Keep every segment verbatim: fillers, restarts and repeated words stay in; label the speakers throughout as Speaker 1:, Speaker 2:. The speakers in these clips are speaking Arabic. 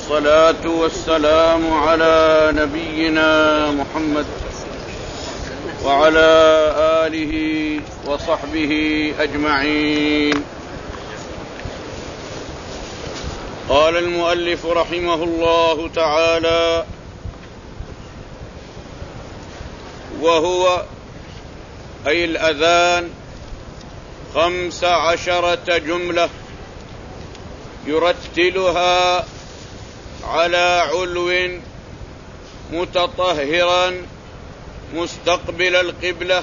Speaker 1: والصلاة والسلام على نبينا محمد وعلى آله وصحبه أجمعين. قال المؤلف رحمه الله تعالى: وهو أي الأذان خمس عشرة جملة يرتلها على علو متطهرا مستقبل القبلة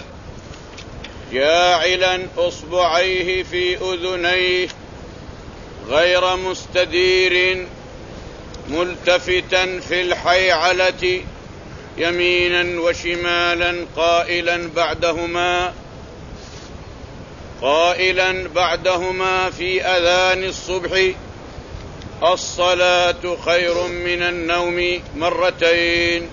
Speaker 1: جاعلا أصبعيه في أذنيه غير مستدير ملتفتا في الحيعلة يمينا وشمالا قائلا بعدهما قائلا بعدهما في أذان الصبح: الصلاة خير من النوم مرتين.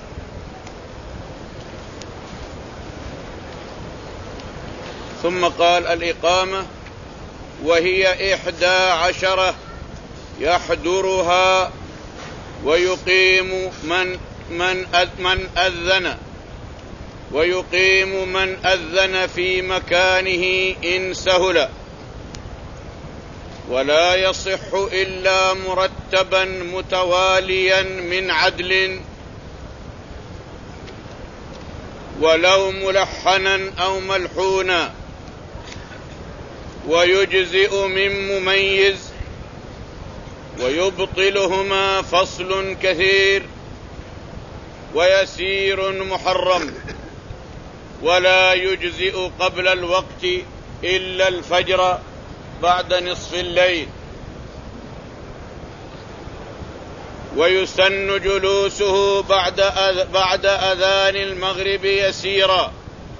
Speaker 1: ثم قال: الإقامة وهي إحدى عشرة يحضرها ويقيم من من من أذن ويقيم من أذن في مكانه إن سهل، ولا يصح إلا مرتبا متواليا من عدل، ولو ملحنا أو ملحونا، ويجزئ من مميز، ويبطلهما فصل كثير ويسير محرم، ولا يجزئ قبل الوقت إلا الفجر بعد نصف الليل، ويسن جلوسه بعد بعد أذان المغرب يسيرا.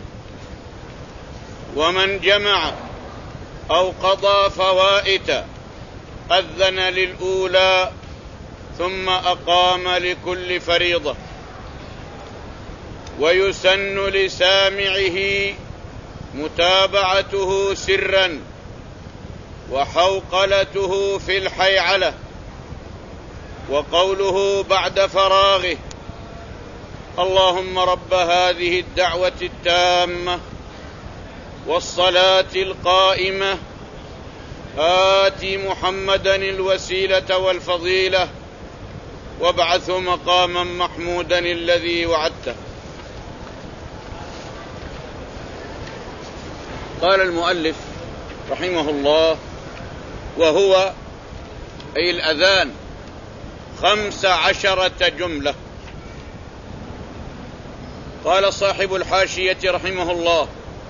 Speaker 1: ومن جمع أو قضى فوائت أذن للأولى ثم أقام لكل فريضة. ويسن لسامعه متابعته سرا وحوقلته في الحيعلة، وقوله بعد فراغه: اللهم رب هذه الدعوة التامة والصلاة القائمة آت محمدا الوسيلة والفضيلة وابعثه مقاما محمودا الذي وعدته. قال المؤلف رحمه الله: وهو أي الأذان خمس عشرة جملة. قال صاحب الحاشية رحمه الله: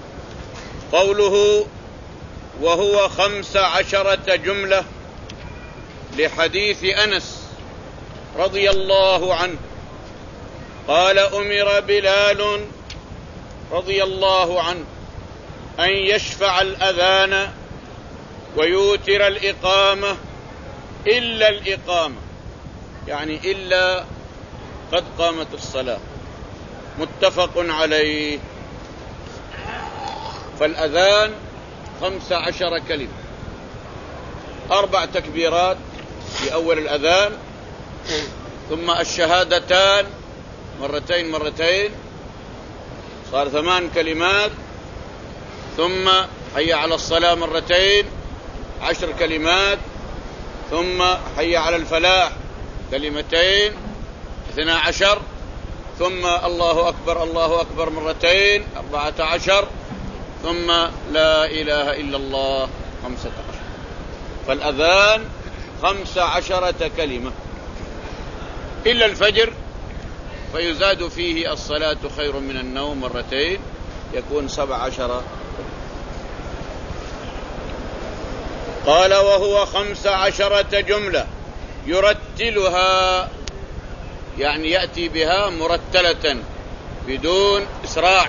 Speaker 1: قوله وهو خمس عشرة جملة لحديث أنس رضي الله عنه قال: أمر بلال رضي الله عنه أن يشفع الأذان ويوتر الإقامة إلا الإقامة، يعني إلا قد قامت الصلاة، متفق عليه. فالأذان خمس عشر كلمة، أربع تكبيرات في أول الأذان، ثم الشهادتان مرتين مرتين، صار ثمان كلمات، ثم حي على الصلاة مرتين عشر كلمات، ثم حي على الفلاح كلمتين اثنا عشر، ثم الله أكبر الله أكبر مرتين أربعة عشر، ثم لا إله إلا الله خمسة عشر. فالأذان خمس عشرة كلمة إلا الفجر فيزاد فيه الصلاة خير من النوم مرتين، يكون سبع عشر. قال: وهو خمس عشرة جملة يرتلها، يعني يأتي بها مرتلة بدون إسراع.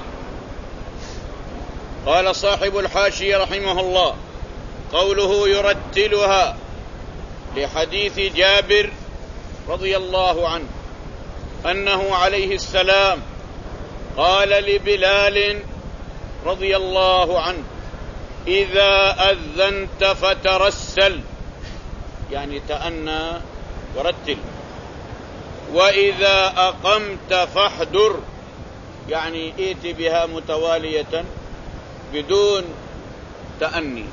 Speaker 1: قال صاحب الحاشية رحمه الله: قوله يرتلها لحديث جابر رضي الله عنه أنه عليه السلام قال لبلال رضي الله عنه: إذا أذنت فترسل، يعني تأنى ورتل. وإذا أقمت فاحدر، يعني ائت بها متوالية بدون تأني.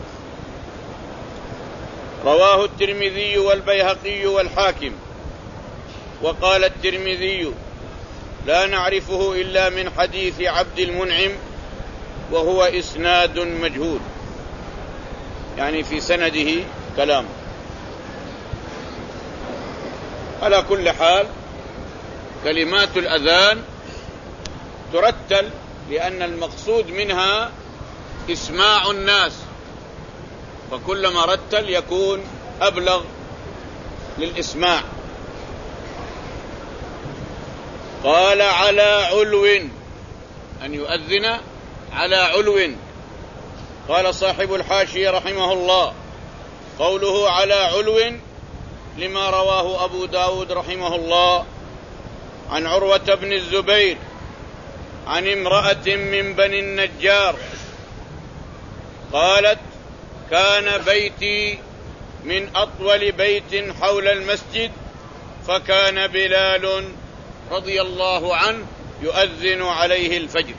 Speaker 1: رواه الترمذي والبيهقي والحاكم. وقال الترمذي: لا نعرفه إلا من حديث عبد المنعم وهو إسناد مجهول، يعني في سنده كلام. على كل حال كلمات الأذان ترتل، لأن المقصود منها إسماع الناس، فكلما رتل يكون أبلغ للإسماع. قال: على علو، أن يؤذن على علو. قال صاحب الحاشية رحمه الله: قوله على علو لما رواه أبو داود رحمه الله عن عروة بن الزبير عن امرأة من بني النجار قالت: كان بيتي من أطول بيت حول المسجد، فكان بلال رضي الله عنه يؤذن عليه الفجر.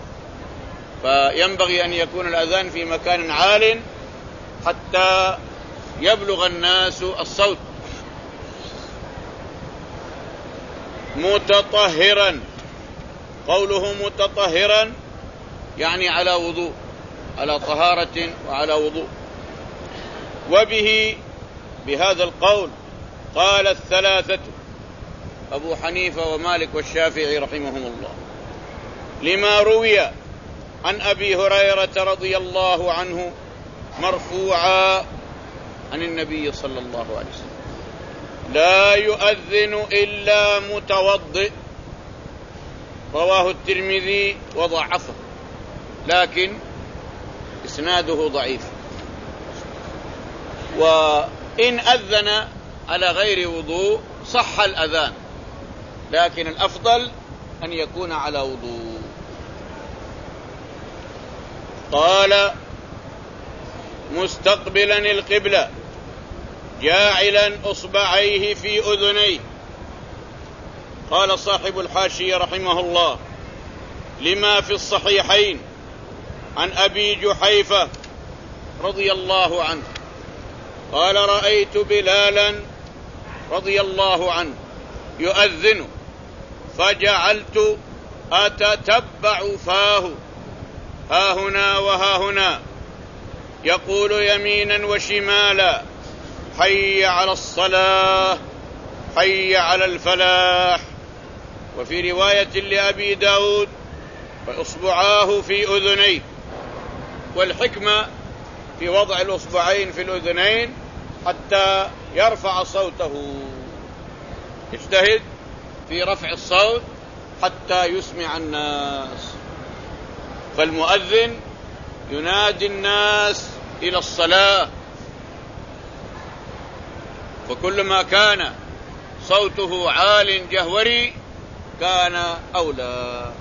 Speaker 1: فينبغي أن يكون الأذان في مكان عال حتى يبلغ الناس الصوت. متطهرا، قوله متطهرا يعني على وضوء، على طهارة وعلى وضوء. وبه، بهذا القول، قال الثلاثة: أبو حنيفة ومالك والشافعي رحمهم الله، لما روي عن أبي هريرة رضي الله عنه مرفوعا عن النبي صلى الله عليه وسلم: لا يؤذن إلا متوضئ. رواه الترمذي وضعفه، لكن إسناده ضعيف. وإن أذن على غير وضوء صح الأذان، لكن الأفضل أن يكون على وضوء. قال: مستقبلا القبلة جاعلا أصبعيه في أذنيه. قال صاحب الحاشية رحمه الله: لما في الصحيحين عن أبي جحيفة رضي الله عنه قال: رأيت بلالا رضي الله عنه يؤذن، فجعلت أتتبع فاه ها هنا وها هنا، يقول يمينا وشمالا: حي على الصلاة، حي على الفلاح. وفي رواية لأبي داود: فإصبعاه في أذنيه. والحكمة في وضع الأصبعين في الأذنين حتى يرفع صوته، اجتهد في رفع الصوت حتى يسمع الناس. فالمؤذن ينادي الناس إلى الصلاة، فكلما كان صوته عال جهوري كان أولى.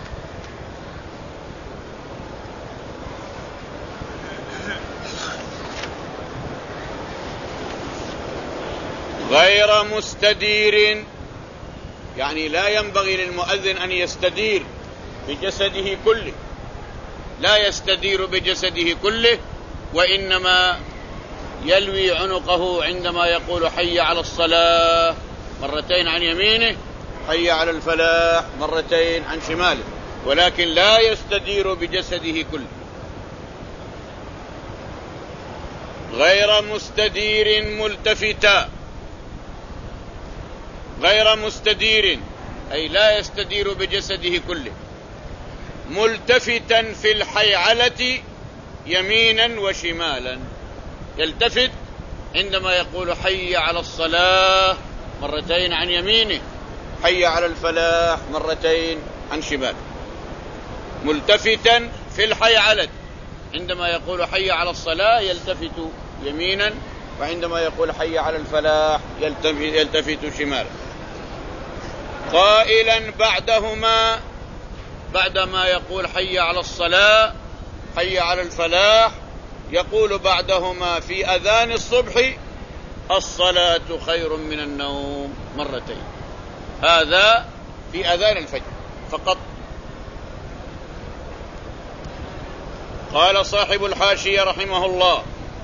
Speaker 1: غير مستدير، يعني لا ينبغي للمؤذن أن يستدير بجسده كله، لا يستدير بجسده كله، وإنما يلوي عنقه عندما يقول حي على الصلاة مرتين عن يمينه، حي على الفلاح مرتين عن شماله، ولكن لا يستدير بجسده كله. غير مستدير ملتفتا، غير مستدير أي لا يستدير بجسده كله، ملتفتا في الحيعلة يمينا وشمالا، يلتفت عندما يقول حي على الصلاة مرتين عن يمينه، حي على الفلاح مرتين عن شماله. ملتفتا في الحيعلة، عندما يقول حي على الصلاة يلتفت يمينا، وعندما يقول حي على الفلاح يلتفت شمالا. قائلا بعدهما، بعدما يقول حي على الصلاة حي على الفلاح، يقول بعدهما في أذان الصبح الصلاة خير من النوم مرتين. هذا في أذان الفجر فقط. قال صاحب الحاشية رحمه الله: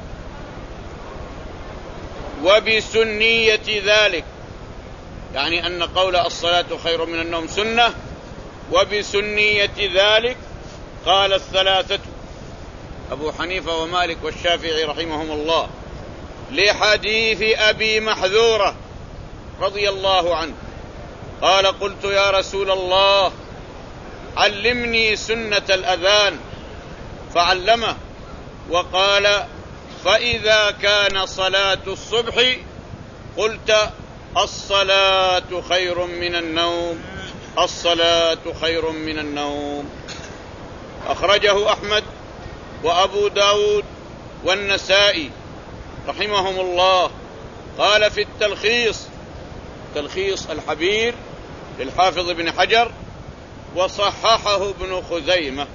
Speaker 1: وبسنية ذلك، يعني أن قول الصلاة خير من النوم سنة. وبسنية ذلك قال الثلاثة أبو حنيفة ومالك والشافعي رحمهم الله، لحديث أبي محذورة رضي الله عنه قال: قلت يا رسول الله علمني سنة الأذان، فعلمه وقال: فإذا كان صلاة الصبح قلت الصلاة خير من النوم، الصلاة خير من النوم. أخرجه أحمد وأبو داود والنسائي رحمهم الله. قال في التلخيص، تلخيص الحبير للحافظ ابن حجر، وصححه ابن خزيمة.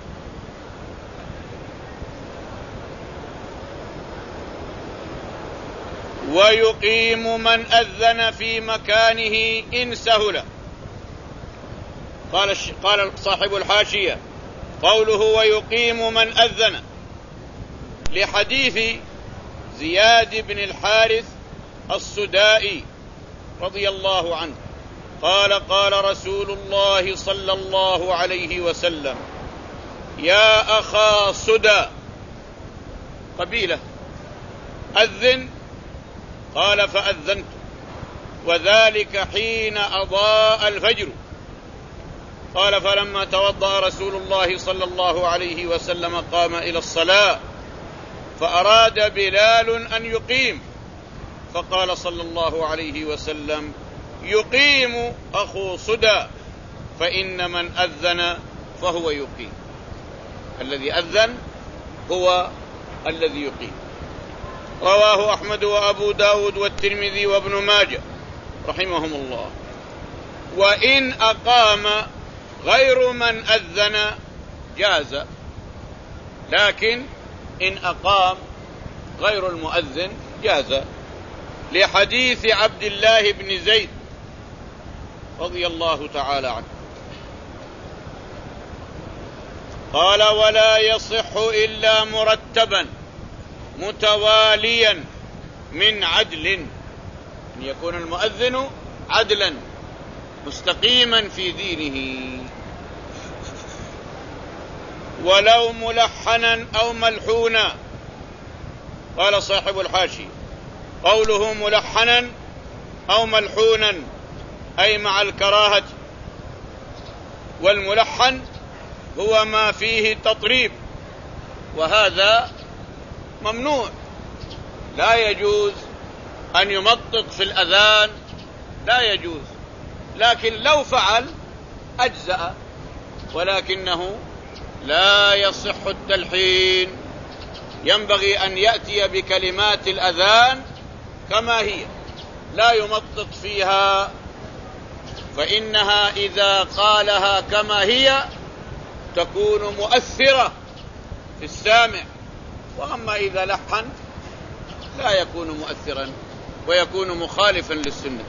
Speaker 1: ويقيم من أذن في مكانه إن سهل. قال قال صاحب الحاشية: قوله ويقيم من أذن لحديث زياد بن الحارث السدائي رضي الله عنه قال: قال رسول الله صلى الله عليه وسلم: يا أخا سدى، قبيلة، أذن. قال: فأذنت، وذلك حين أضاء الفجر. قال: فلما توضأ رسول الله صلى الله عليه وسلم قام إلى الصلاة، فأراد بلال أن يقيم، فقال صلى الله عليه وسلم: يقيم أخو سدى، فإن من أذن فهو يقيم. الذي أذن هو الذي يقيم. رواه أحمد وأبو داود والترمذي وابن ماجه رحمهم الله. وإن أقام غير من أذن جاز، لكن إن أقام غير المؤذن جاز، لحديث عبد الله بن زيد رضي الله تعالى عنه قال: ولا يصح إلا مرتبا متواليا من عدل، أن يكون المؤذن عدلا مستقيما في دينه، ولو ملحنا أو ملحونا. قال صاحب الحاشي: قوله ملحنا أو ملحونا أي مع الكراهة، والملحن هو ما فيه تطريب، وهذا ممنوع، لا يجوز أن يمطط في الأذان، لا يجوز. لكن لو فعل أجزأ، ولكنه لا يصح التلحين. ينبغي أن يأتي بكلمات الأذان كما هي، لا يمطط فيها، فإنها إذا قالها كما هي تكون مؤثرة في السامع، وأما إذا لحن لا يكون مؤثرا ويكون مخالفا للسنة.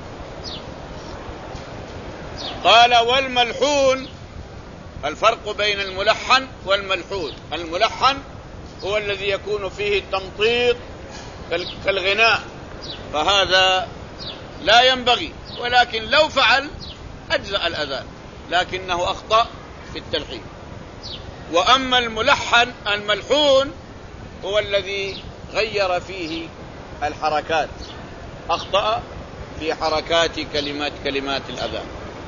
Speaker 1: قال: والملحون، الفرق بين الملحن والملحون: الملحن هو الذي يكون فيه التمطيط كالغناء، فهذا لا ينبغي، ولكن لو فعل أجزأ الأذان، لكنه أخطأ في التلحين. وأما الملحن الملحون هو الذي غير فيه الحركات، أخطأ في حركات كلمات كلمات الأذان.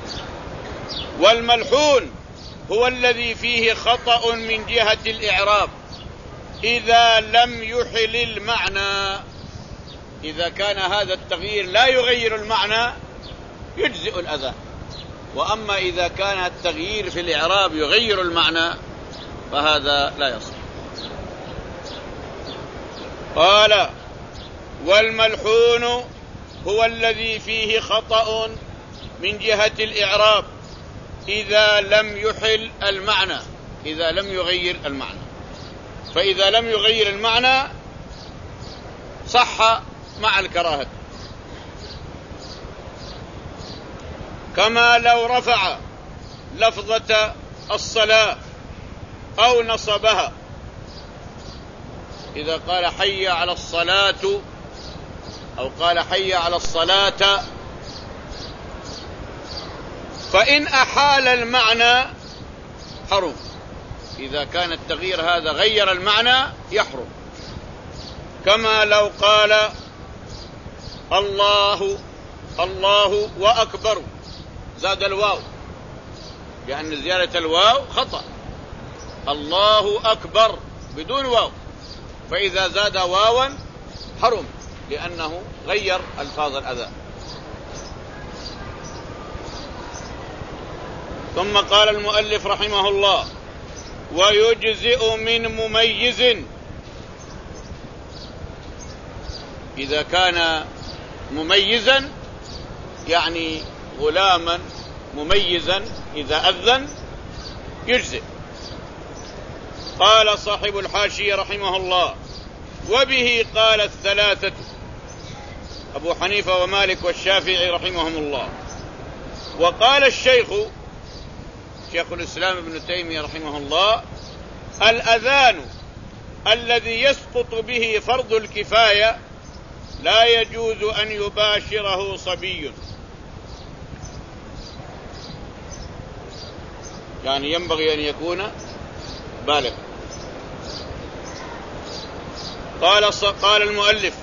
Speaker 1: والملحون هو الذي فيه خطأ من جهة الإعراب إذا لم يحل المعنى. إذا كان هذا التغيير لا يغير المعنى يجزئ الأذان، وأما إذا كان التغيير في الإعراب يغير المعنى فهذا لا يصح. قال: والملحون هو الذي فيه خطأ من جهة الإعراب إذا لم يحل المعنى، إذا لم يغير المعنى. فإذا لم يغير المعنى صح مع الكراهة، كما لو رفع لفظة الصلاة أو نصبها، إذا قال حي على الصلاة أو قال حي على الصلاة، فإن أحال المعنى حرم. إذا كان التغيير هذا غير المعنى يحرم، كما لو قال الله الله وأكبر زاد الواو، لأن زيادة الواو خطأ، الله أكبر بدون واو، فإذا زاد واوا حرم لأنه غير ألفاظ الأذان. ثم قال المؤلف رحمه الله: ويجزئ من مميز، إذا كان مميزا يعني غلاما مميزا إذا أذن يجزئ. قال صاحب الحاشية رحمه الله: وبه قال الثلاثة، أبو حنيفة ومالك والشافعي رحمهم الله. وقال الشيخ شيخ الإسلام ابن تيمية رحمه الله: الأذان الذي يسقط به فرض الكفاية لا يجوز أن يباشره صبي، يعني ينبغي أن يكون بالغ. قال قال المؤلف: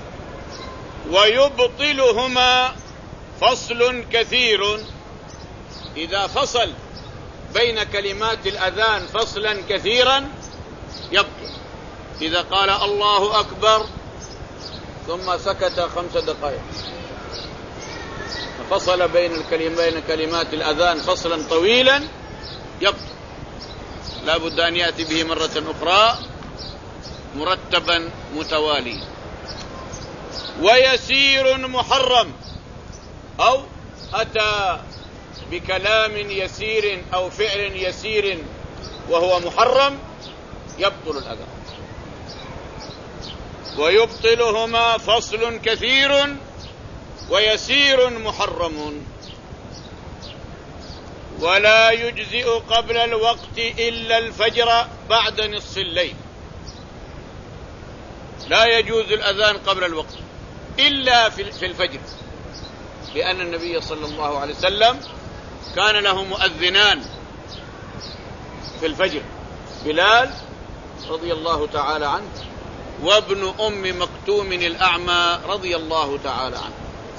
Speaker 1: ويبطلهما فصل كثير، إذا فصل بين كلمات الأذان فصلا كثيرا يبطل. إذا قال الله أكبر ثم سكت خمس دقائق ففصل بين الكلمين كلمات الأذان فصلا طويلا يبطل، لا بد أن يأتي به مرة أخرى مرتبا متواليا. ويسير محرم، أو أتى بكلام يسير أو فعل يسير وهو محرم يبطل الأذان. ويبطلهما فصل كثير ويسير محرم. ولا يجزئ قبل الوقت إلا الفجر بعد نصف الليل، لا يجوز الأذان قبل الوقت إلا في الفجر، لأن النبي صلى الله عليه وسلم كان له مؤذنان في الفجر، بلال رضي الله تعالى عنه وابن أم مكتوم الأعمى رضي الله تعالى عنه.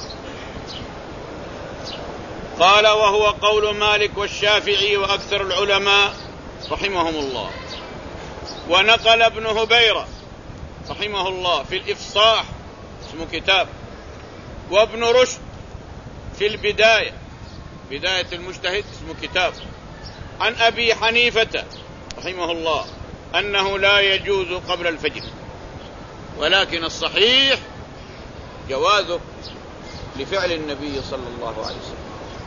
Speaker 1: قال: وهو قول مالك والشافعي وأكثر العلماء رحمهم الله. ونقل ابن هبيرة رحمه الله في الإفصاح، اسمه كتاب، وابن رشد في البداية، بداية المجتهد، اسمه كتاب، عن أبي حنيفة رحمه الله أنه لا يجوز قبل الفجر، ولكن الصحيح جوازه لفعل النبي صلى الله عليه وسلم.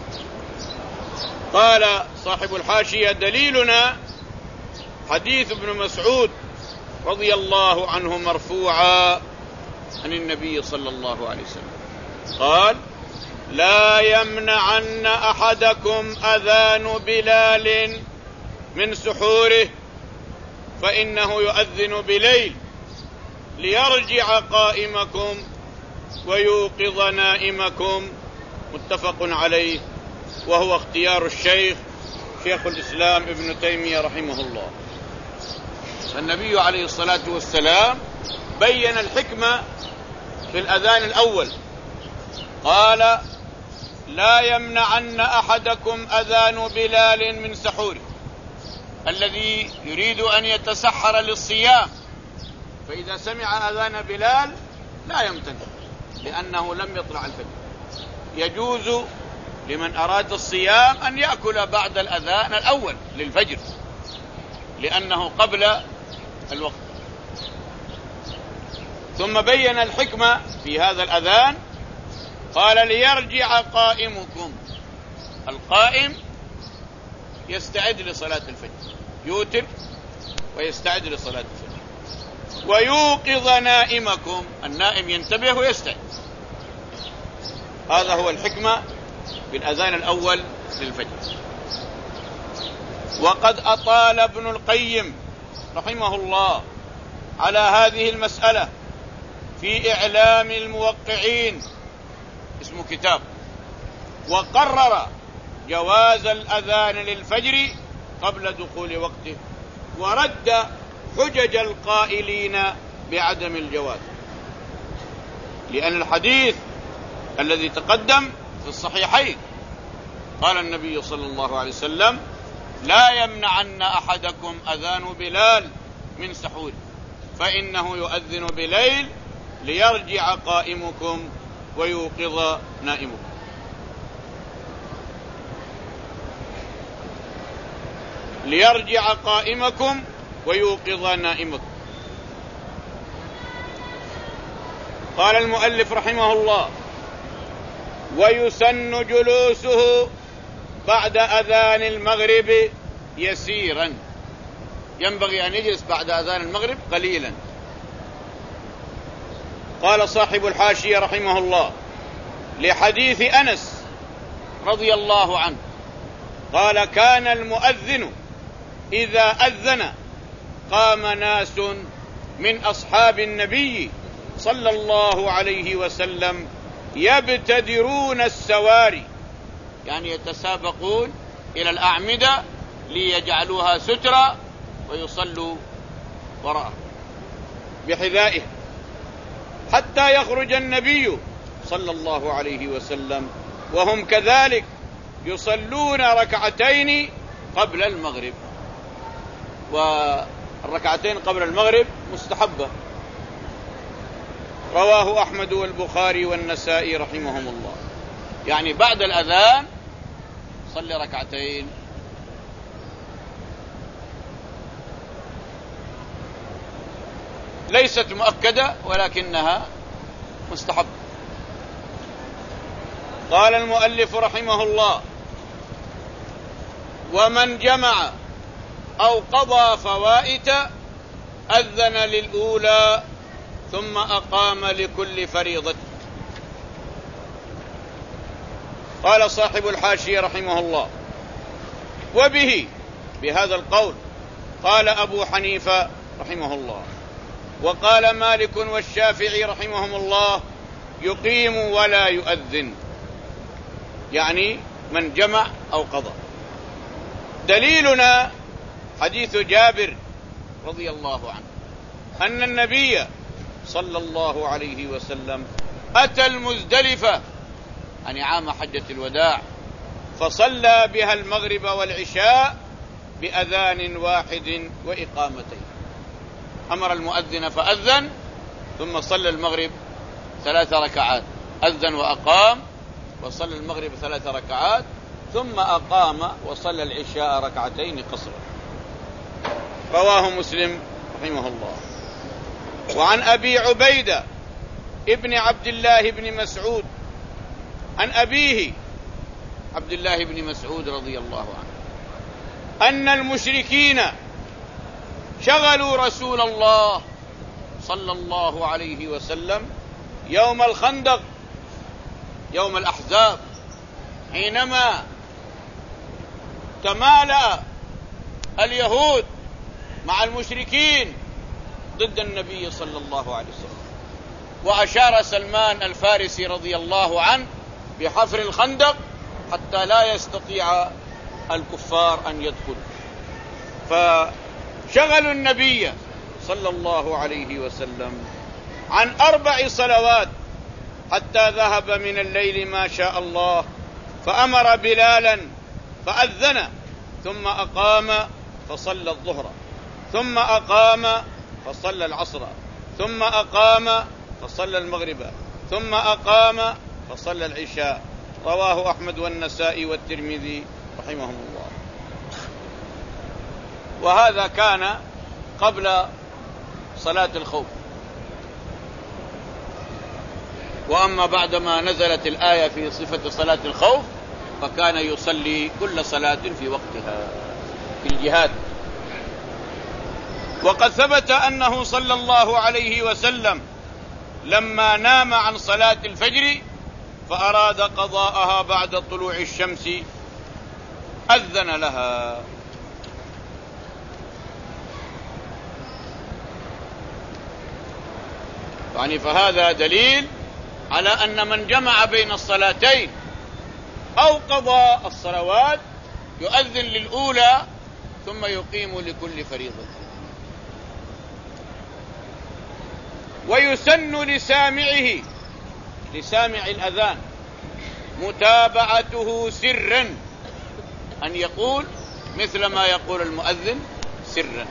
Speaker 1: قال صاحب الحاشية: دليلنا حديث ابن مسعود رضي الله عنه مرفوعا عن النبي صلى الله عليه وسلم قال: لا يمنعن أحدكم أذان بلال من سحوره فإنه يؤذن بليل ليرجع قائمكم ويوقظ نائمكم، متفق عليه، وهو اختيار الشيخ شيخ الإسلام ابن تيمية رحمه الله. النبي عليه الصلاة والسلام بين الحكمة في الأذان الأول، قال: لا يمنعن أحدكم أذان بلال من سحوره، الذي يريد أن يتسحر للصيام فإذا سمع أذان بلال لا يمتنع، لأنه لم يطلع الفجر. يجوز لمن أراد الصيام أن يأكل بعد الأذان الأول للفجر لأنه قبل الوقت. ثم بين الحكمة في هذا الأذان، قال: ليرجع قائمكم، القائم يستعد لصلاة الفجر، يوتر ويستعد لصلاة الفجر، ويوقظ نائمكم، النائم ينتبه ويستعد. هذا هو الحكمة بالأذان الأول للفجر. وقد أطال ابن القيم رحمه الله على هذه المسألة في إعلام الموقعين، اسمه كتاب، وقرر جواز الأذان للفجر قبل دخول وقته، ورد حجج القائلين بعدم الجواز، لأن الحديث الذي تقدم في الصحيحين قال النبي صلى الله عليه وسلم: لا يمنعن أحدكم أذان بلال من سحور فإنه يؤذن بليل ليرجع قائمكم ويوقظ نائمكم. ليرجع قائمكم ويوقظ نائمكم. قال المؤلف رحمه الله: ويسن جلوسه بعد أذان المغرب يسيرا، ينبغي أن يجلس بعد أذان المغرب قليلا. قال صاحب الحاشية رحمه الله: لحديث أنس رضي الله عنه قال: كان المؤذن إذا أذن قام ناس من أصحاب النبي صلى الله عليه وسلم يبتدرون السواري، يعني يتسابقون إلى الأعمدة ليجعلوها سترة ويصلوا وراءه بحذائه، حتى يخرج النبي صلى الله عليه وسلم وهم كذلك يصلون ركعتين قبل المغرب. والركعتين قبل المغرب مستحبة. رواه أحمد والبخاري والنسائي رحمهم الله، يعني بعد الأذان صلي ركعتين. ليست مؤكدة ولكنها مستحبة. قال المؤلف رحمه الله: ومن جمع أو قضى فوائت أذن للأولى ثم أقام لكل فريضة. قال صاحب الحاشية رحمه الله: وبه، بهذا القول، قال أبو حنيفة رحمه الله، وقال مالك والشافعي رحمهم الله: يقيم ولا يؤذن، يعني من جمع أو قضى. دليلنا حديث جابر رضي الله عنه أن النبي صلى الله عليه وسلم أتى المزدلفة، يعني عام حجة الوداع، فصلى بها المغرب والعشاء بأذان واحد وإقامتين. أمر المؤذن فأذن، ثم صلى المغرب ثلاث ركعات، أذن وأقام وصلى المغرب ثلاث ركعات، ثم أقام وصلى العشاء ركعتين قصرا. رواه مسلم رحمه الله. وعن أبي عبيدة ابن عبد الله بن مسعود عن أبيه عبد الله بن مسعود رضي الله عنه أن المشركين شغلوا رسول الله صلى الله عليه وسلم يوم الخندق، يوم الأحزاب، حينما تمالأ اليهود مع المشركين ضد النبي صلى الله عليه وسلم. وأشار سلمان الفارسي رضي الله عنه بحفر الخندق حتى لا يستطيع الكفار أن يدخلوا، فشغلوا النبي صلى الله عليه وسلم عن أربع صلوات حتى ذهب من الليل ما شاء الله، فأمر بلالا فأذن، ثم أقام فصلى الظهر، ثم أقام فصلى العصر، ثم أقام فصلى المغرب، ثم أقام فصلى العشاء. رواه أحمد والنسائي والترمذي رحمهم الله. وهذا كان قبل صلاة الخوف. وأما بعدما نزلت الآية في صفة صلاة الخوف فكان يصلي كل صلاة في وقتها في الجهاد. وقد ثبت أنه صلى الله عليه وسلم لما نام عن صلاة الفجر فأراد قضاءها بعد طلوع الشمس أذن لها. يعني فهذا دليل على أن من جمع بين الصلاتين أو قضى الصلوات يؤذن للأولى ثم يقيم لكل فريضة. ويسن لسامعه، لسامع الأذان، متابعته سرا، أن يقول مثل ما يقول المؤذن سرا.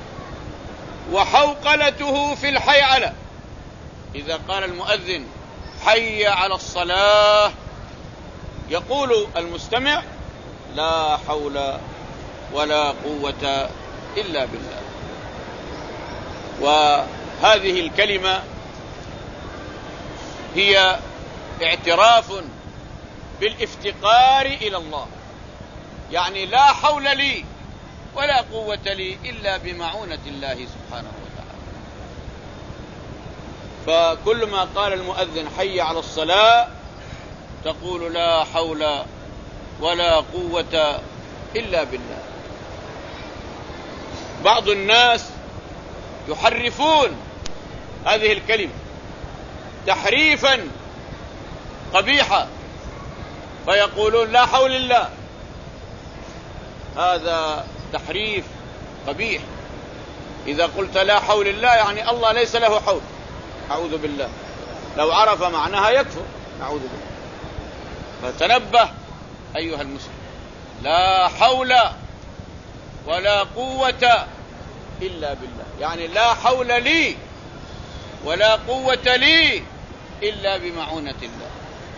Speaker 1: وحوقلته في الحيعلة، إذا قال المؤذن حي على الصلاة يقول المستمع لا حول ولا قوة إلا بالله. وهذه الكلمة هي اعتراف بالافتقار إلى الله، يعني لا حول لي ولا قوة لي إلا بمعونة الله سبحانه وتعالى. فكل ما قال المؤذن حي على الصلاة تقول لا حول ولا قوة إلا بالله. بعض الناس يحرفون هذه الكلمة تحريفا قبيحا فيقولون لا حول الله، هذا تحريف قبيح. إذا قلت لا حول الله يعني الله ليس له حول، أعوذ بالله، لو عرف معناها يكفر، أعوذ بالله. فتنبه أيها المسلم، لا حول ولا قوة إلا بالله، يعني لا حول لي ولا قوة لي إلا بمعونة الله.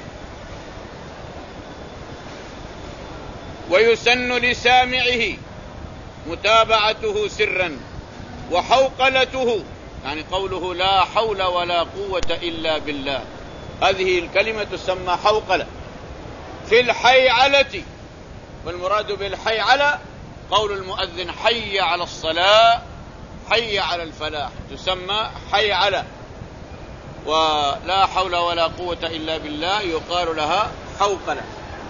Speaker 1: ويسن لسامعه متابعته سرا، وحوقلته يعني قوله لا حول ولا قوة إلا بالله، هذه الكلمة تسمى حوقلة في الحيعلة. والمراد بالحيعلة قول المؤذن حي على الصلاة حي على الفلاح، تسمى حيعلة. ولا حول ولا قوة إلا بالله يقال لها حوقلة.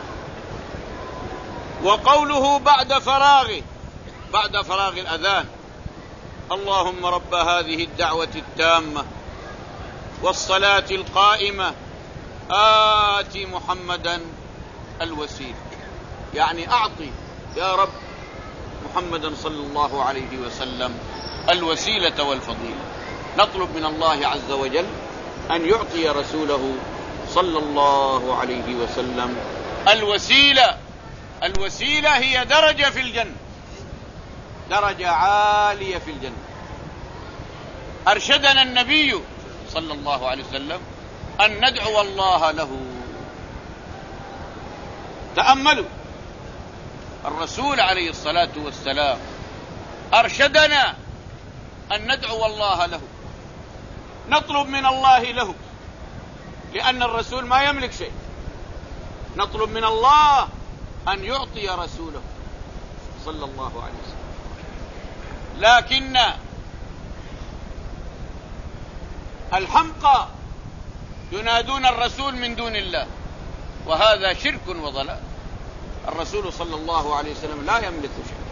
Speaker 1: وقوله بعد فراغه، بعد فراغ الأذان، اللهم رب هذه الدعوة التامة والصلاة القائمة آت محمدا الوسيلة، يعني أعطي يا رب محمدا صلى الله عليه وسلم الوسيلة والفضيلة. نطلب من الله عز وجل أن يعطي رسوله صلى الله عليه وسلم الوسيلة. الوسيلة هي درجة في الجنة، درجة عالية في الجنة. أرشدنا النبي صلى الله عليه وسلم أن ندعو الله له. تأملوا، الرسول عليه الصلاة والسلام أرشدنا أن ندعو الله له، نطلب من الله له، لأن الرسول ما يملك شيء. نطلب من الله أن يعطي رسوله صلى الله عليه وسلم. لكن الحمقى ينادون الرسول من دون الله، وهذا شرك وضلال. الرسول صلى الله عليه وسلم لا يملك شيء.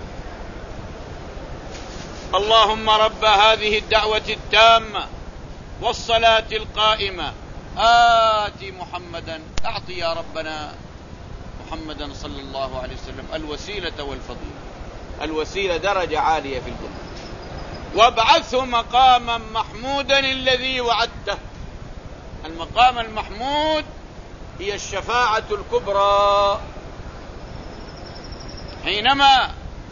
Speaker 1: اللهم رب هذه الدعوة التامة والصلاة القائمة آت محمدا، أعطي يا ربنا محمدا صلى الله عليه وسلم الوسيلة والفضيلة. الوسيلة درجة عالية في الجنة. وابعثه مقاما محمودا الذي وعدته. المقام المحمود هي الشفاعة الكبرى، حينما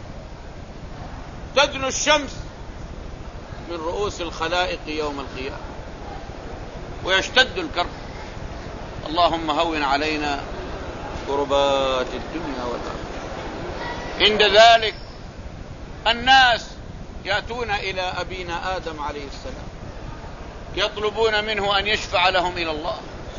Speaker 1: تدنو الشمس من رؤوس الخلائق يوم القيامة ويشتد الكرب. اللهم هون علينا كربات الدنيا والآخرة. عند ذلك الناس يأتون إلى أبينا آدم عليه السلام يطلبون منه أن يشفع لهم إلى الله،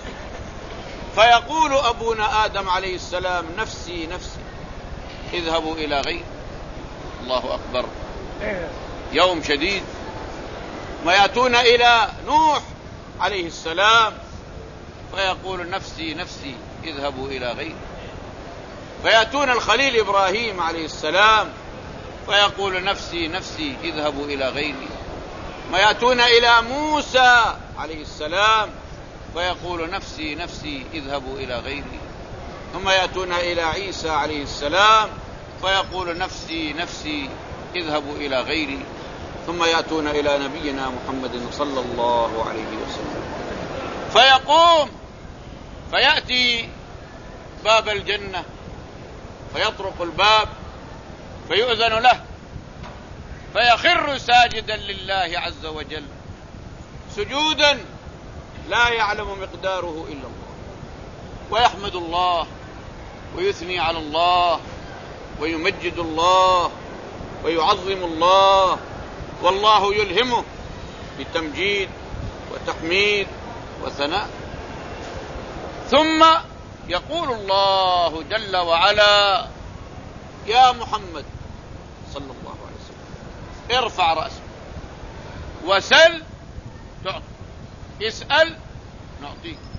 Speaker 1: فيقول أبونا آدم عليه السلام نفسي نفسي اذهبوا إلى غير. الله أكبر، يوم شديد. ما يأتون إلى نوح عليه السلام فيقول نفسي نفسي اذهبوا إلى غيري. فيأتون الخليل إبراهيم عليه السلام فيقول نفسي نفسي اذهبوا إلى غيري. ما يأتون إلى موسى عليه السلام فيقول نفسي نفسي اذهبوا إلى غيري. ثم يأتون إلى عيسى عليه السلام فيقول نفسي نفسي اذهبوا إلى غيري. ثم يأتون إلى نبينا محمد صلى الله عليه وسلم فيقوم فيأتي باب الجنة فيطرق الباب فيؤذن له فيخر ساجدا لله عز وجل سجودا لا يعلم مقداره إلا الله، ويحمد الله ويثني على الله ويمجد الله ويعظم الله، والله يلهمه بالتمجيد وتحميد وثناء. ثم يقول الله جل وعلا يا محمد صلى الله عليه وسلم ارفع رأسك وسل تعطي، اسأل نعطيك.